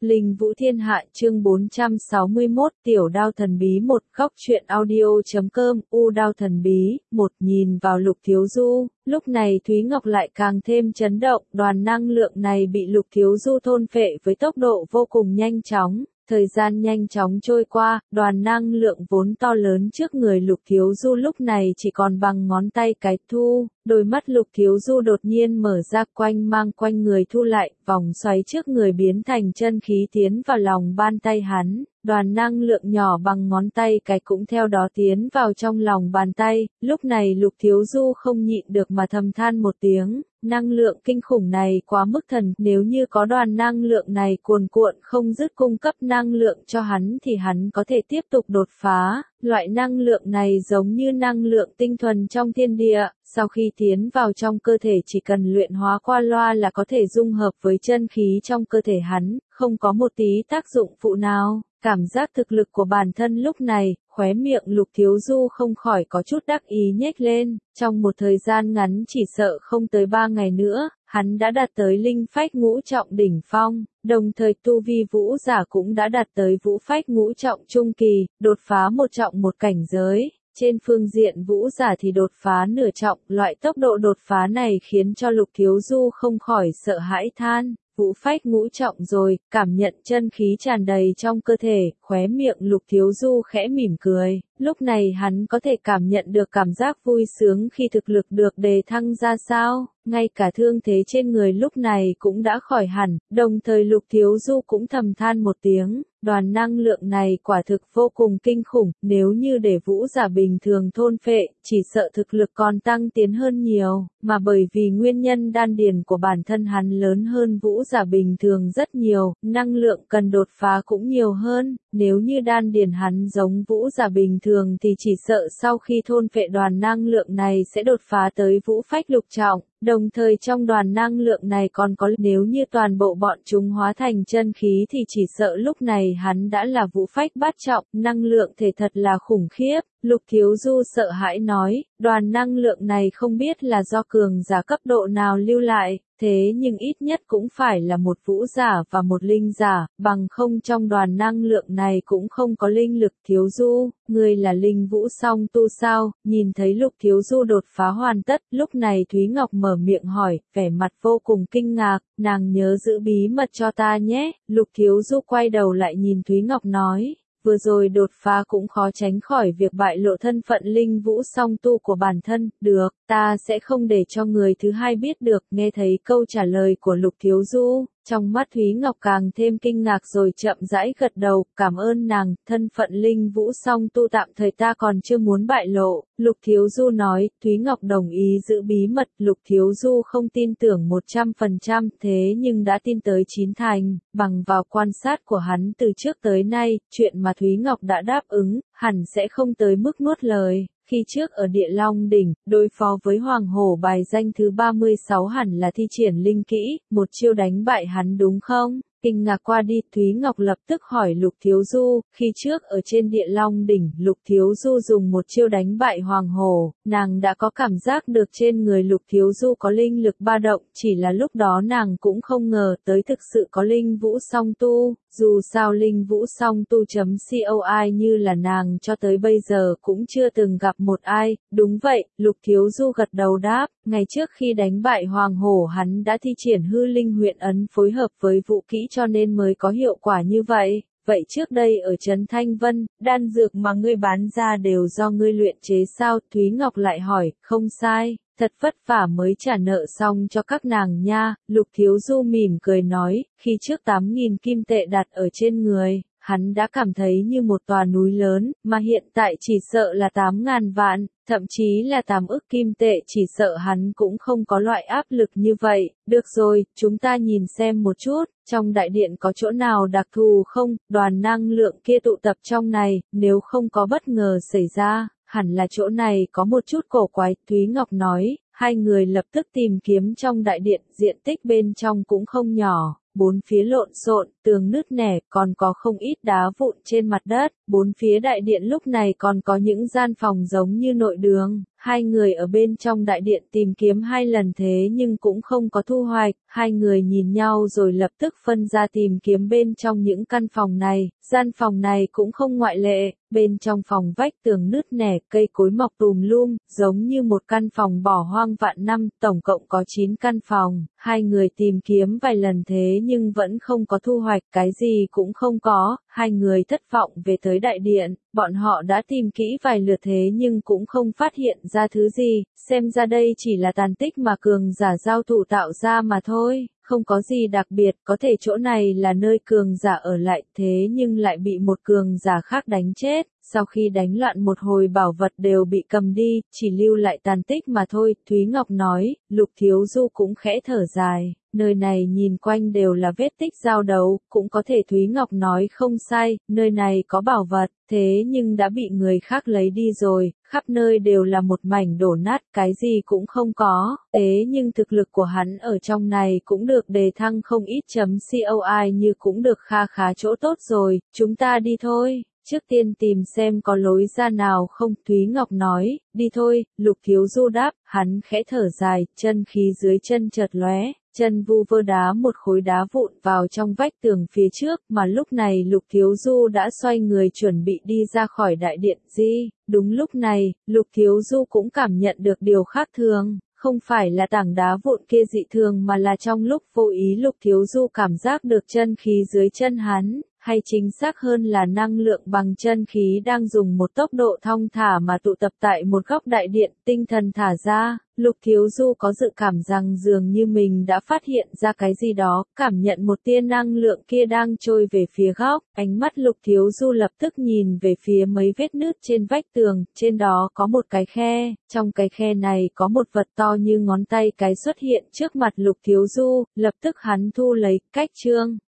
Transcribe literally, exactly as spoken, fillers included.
Linh Vũ Thiên Hạ chương bốn trăm sáu mươi mốt Tiểu Đao Thần Bí một Góc truyện audio.com U Đao Thần Bí một Nhìn vào Lục Thiếu Du, lúc này Thúy Ngọc lại càng thêm chấn động, đoàn năng lượng này bị Lục Thiếu Du thôn phệ với tốc độ vô cùng nhanh chóng. Thời gian nhanh chóng trôi qua, đoàn năng lượng vốn to lớn trước người Lục Thiếu Du lúc này chỉ còn bằng ngón tay cái thu, đôi mắt Lục Thiếu Du đột nhiên mở ra quanh mang quanh người thu lại, vòng xoáy trước người biến thành chân khí tiến vào lòng bàn tay hắn, đoàn năng lượng nhỏ bằng ngón tay cái cũng theo đó tiến vào trong lòng bàn tay, lúc này Lục Thiếu Du không nhịn được mà thầm than một tiếng. Năng lượng kinh khủng này quá mức thần, nếu như có đoàn năng lượng này cuồn cuộn không dứt cung cấp năng lượng cho hắn thì hắn có thể tiếp tục đột phá. Loại năng lượng này giống như năng lượng tinh thuần trong thiên địa, sau khi tiến vào trong cơ thể chỉ cần luyện hóa qua loa là có thể dung hợp với chân khí trong cơ thể hắn, không có một tí tác dụng phụ nào. Cảm giác thực lực của bản thân lúc này, khóe miệng Lục Thiếu Du không khỏi có chút đắc ý nhếch lên, trong một thời gian ngắn chỉ sợ không tới ba ngày nữa, hắn đã đạt tới linh phách ngũ trọng đỉnh phong, đồng thời tu vi vũ giả cũng đã đạt tới vũ phách ngũ trọng trung kỳ, đột phá một trọng một cảnh giới. Trên phương diện vũ giả thì đột phá nửa trọng, loại tốc độ đột phá này khiến cho Lục Thiếu Du không khỏi sợ hãi than. Vũ phách ngũ trọng rồi, cảm nhận chân khí tràn đầy trong cơ thể, khóe miệng Lục Thiếu Du khẽ mỉm cười, lúc này hắn có thể cảm nhận được cảm giác vui sướng khi thực lực được đề thăng ra sao, ngay cả thương thế trên người lúc này cũng đã khỏi hẳn, đồng thời Lục Thiếu Du cũng thầm than một tiếng. Đoàn năng lượng này quả thực vô cùng kinh khủng, nếu như để vũ giả bình thường thôn phệ, chỉ sợ thực lực còn tăng tiến hơn nhiều, mà bởi vì nguyên nhân đan điền của bản thân hắn lớn hơn vũ giả bình thường rất nhiều, năng lượng cần đột phá cũng nhiều hơn, nếu như đan điền hắn giống vũ giả bình thường thì chỉ sợ sau khi thôn phệ đoàn năng lượng này sẽ đột phá tới vũ phách lục trọng. Đồng thời trong đoàn năng lượng này còn có nếu như toàn bộ bọn chúng hóa thành chân khí thì chỉ sợ lúc này hắn đã là vũ phách bát trọng, năng lượng thể thật là khủng khiếp. Lục Thiếu Du sợ hãi nói, đoàn năng lượng này không biết là do cường giả cấp độ nào lưu lại, thế nhưng ít nhất cũng phải là một vũ giả và một linh giả, bằng không trong đoàn năng lượng này cũng không có linh lực. Thiếu Du, người là linh vũ song tu sao? Nhìn thấy Lục Thiếu Du đột phá hoàn tất, lúc này Thúy Ngọc mở miệng hỏi, vẻ mặt vô cùng kinh ngạc, nàng nhớ giữ bí mật cho ta nhé. Lục Thiếu Du quay đầu lại nhìn Thúy Ngọc nói. Vừa rồi đột phá cũng khó tránh khỏi việc bại lộ thân phận linh vũ song tu của bản thân, được, ta sẽ không để cho người thứ hai biết được. Nghe thấy câu trả lời của Lục Thiếu Du, trong mắt Thúy Ngọc càng thêm kinh ngạc rồi chậm rãi gật đầu, cảm ơn nàng, thân phận linh vũ song tu tạm thời ta còn chưa muốn bại lộ. Lục Thiếu Du nói, Thúy Ngọc đồng ý giữ bí mật, Lục Thiếu Du không tin tưởng một trăm phần trăm, thế nhưng đã tin tới chín thành, bằng vào quan sát của hắn từ trước tới nay, chuyện mà Thúy Ngọc đã đáp ứng, hẳn sẽ không tới mức nuốt lời. Khi trước ở Địa Long Đỉnh, đối phó với Hoàng Hổ bài danh thứ ba mươi sáu hẳn là thi triển linh kỹ, một chiêu đánh bại hắn đúng không? Kinh ngạc qua đi, Thúy Ngọc lập tức hỏi Lục Thiếu Du, khi trước ở trên Địa Long Đỉnh, Lục Thiếu Du dùng một chiêu đánh bại Hoàng Hổ, nàng đã có cảm giác được trên người Lục Thiếu Du có linh lực ba động, chỉ là lúc đó nàng cũng không ngờ tới thực sự có linh vũ song tu, dù sao linh vũ song tu.coi như là nàng cho tới bây giờ cũng chưa từng gặp một ai. Đúng vậy, Lục Thiếu Du gật đầu đáp, ngày trước khi đánh bại Hoàng Hổ hắn đã thi triển hư linh huyện ấn phối hợp với vũ kỹ cho nên mới có hiệu quả như vậy. Vậy trước đây ở Trấn Thanh Vân, đan dược mà ngươi bán ra đều do ngươi luyện chế sao? Thúy Ngọc lại hỏi, không sai, thật vất vả mới trả nợ xong cho các nàng nha. Lục Thiếu Du mỉm cười nói, khi trước tám nghìn kim tệ đặt ở trên người, hắn đã cảm thấy như một tòa núi lớn, mà hiện tại chỉ sợ là tám ngàn vạn, thậm chí là tám ức kim tệ, chỉ sợ hắn cũng không có loại áp lực như vậy. Được rồi, chúng ta nhìn xem một chút, trong đại điện có chỗ nào đặc thù không? Đoàn năng lượng kia tụ tập trong này, nếu không có bất ngờ xảy ra, hẳn là chỗ này có một chút cổ quái. Thúy Ngọc nói, hai người lập tức tìm kiếm trong đại điện, diện tích bên trong cũng không nhỏ. Bốn phía lộn xộn, tường nứt nẻ, còn có không ít đá vụn trên mặt đất. Bốn phía đại điện lúc này còn có những gian phòng giống như nội đường, Hai người ở bên trong đại điện tìm kiếm hai lần thế nhưng cũng không có thu hoạch, hai người nhìn nhau rồi lập tức phân ra tìm kiếm bên trong những căn phòng này, gian phòng này cũng không ngoại lệ, bên trong phòng vách tường nứt nẻ, cây cối mọc tùm lum, giống như một căn phòng bỏ hoang vạn năm, tổng cộng có chín căn phòng, hai người tìm kiếm vài lần thế nhưng vẫn không có thu hoạch, cái gì cũng không có, hai người thất vọng về tới đại điện, bọn họ đã tìm kỹ vài lượt thế nhưng cũng không phát hiện ra thứ gì, xem ra đây chỉ là tàn tích mà cường giả giao thủ tạo ra mà thôi, không có gì đặc biệt, có thể chỗ này là nơi cường giả ở lại thế nhưng lại bị một cường giả khác đánh chết, sau khi đánh loạn một hồi bảo vật đều bị cầm đi, chỉ lưu lại tàn tích mà thôi, Thúy Ngọc nói, Lục Thiếu Du cũng khẽ thở dài. Nơi này nhìn quanh đều là vết tích giao đấu, cũng có thể Thúy Ngọc nói không sai, nơi này có bảo vật, thế nhưng đã bị người khác lấy đi rồi, khắp nơi đều là một mảnh đổ nát, cái gì cũng không có, thế nhưng thực lực của hắn ở trong này cũng được đề thăng không ít chấm coi như cũng được kha khá chỗ tốt rồi, chúng ta đi thôi. Trước tiên tìm xem có lối ra nào không, Thúy Ngọc nói, đi thôi, Lục Thiếu Du đáp, hắn khẽ thở dài, chân khí dưới chân chợt lóe, chân vu vơ đá một khối đá vụn vào trong vách tường phía trước, mà lúc này Lục Thiếu Du đã xoay người chuẩn bị đi ra khỏi đại điện di, đúng lúc này, Lục Thiếu Du cũng cảm nhận được điều khác thường. Không phải là tảng đá vụn kia dị thường mà là trong lúc vô ý Lục Thiếu Du cảm giác được chân khí dưới chân hắn, hay chính xác hơn là năng lượng bằng chân khí đang dùng một tốc độ thong thả mà tụ tập tại một góc đại điện, tinh thần thả ra, Lục Thiếu Du có dự cảm rằng dường như mình đã phát hiện ra cái gì đó, cảm nhận một tia năng lượng kia đang trôi về phía góc, ánh mắt Lục Thiếu Du lập tức nhìn về phía mấy vết nứt trên vách tường, trên đó có một cái khe, trong cái khe này có một vật to như ngón tay cái xuất hiện trước mặt Lục Thiếu Du, lập tức hắn thu lấy, cách chương.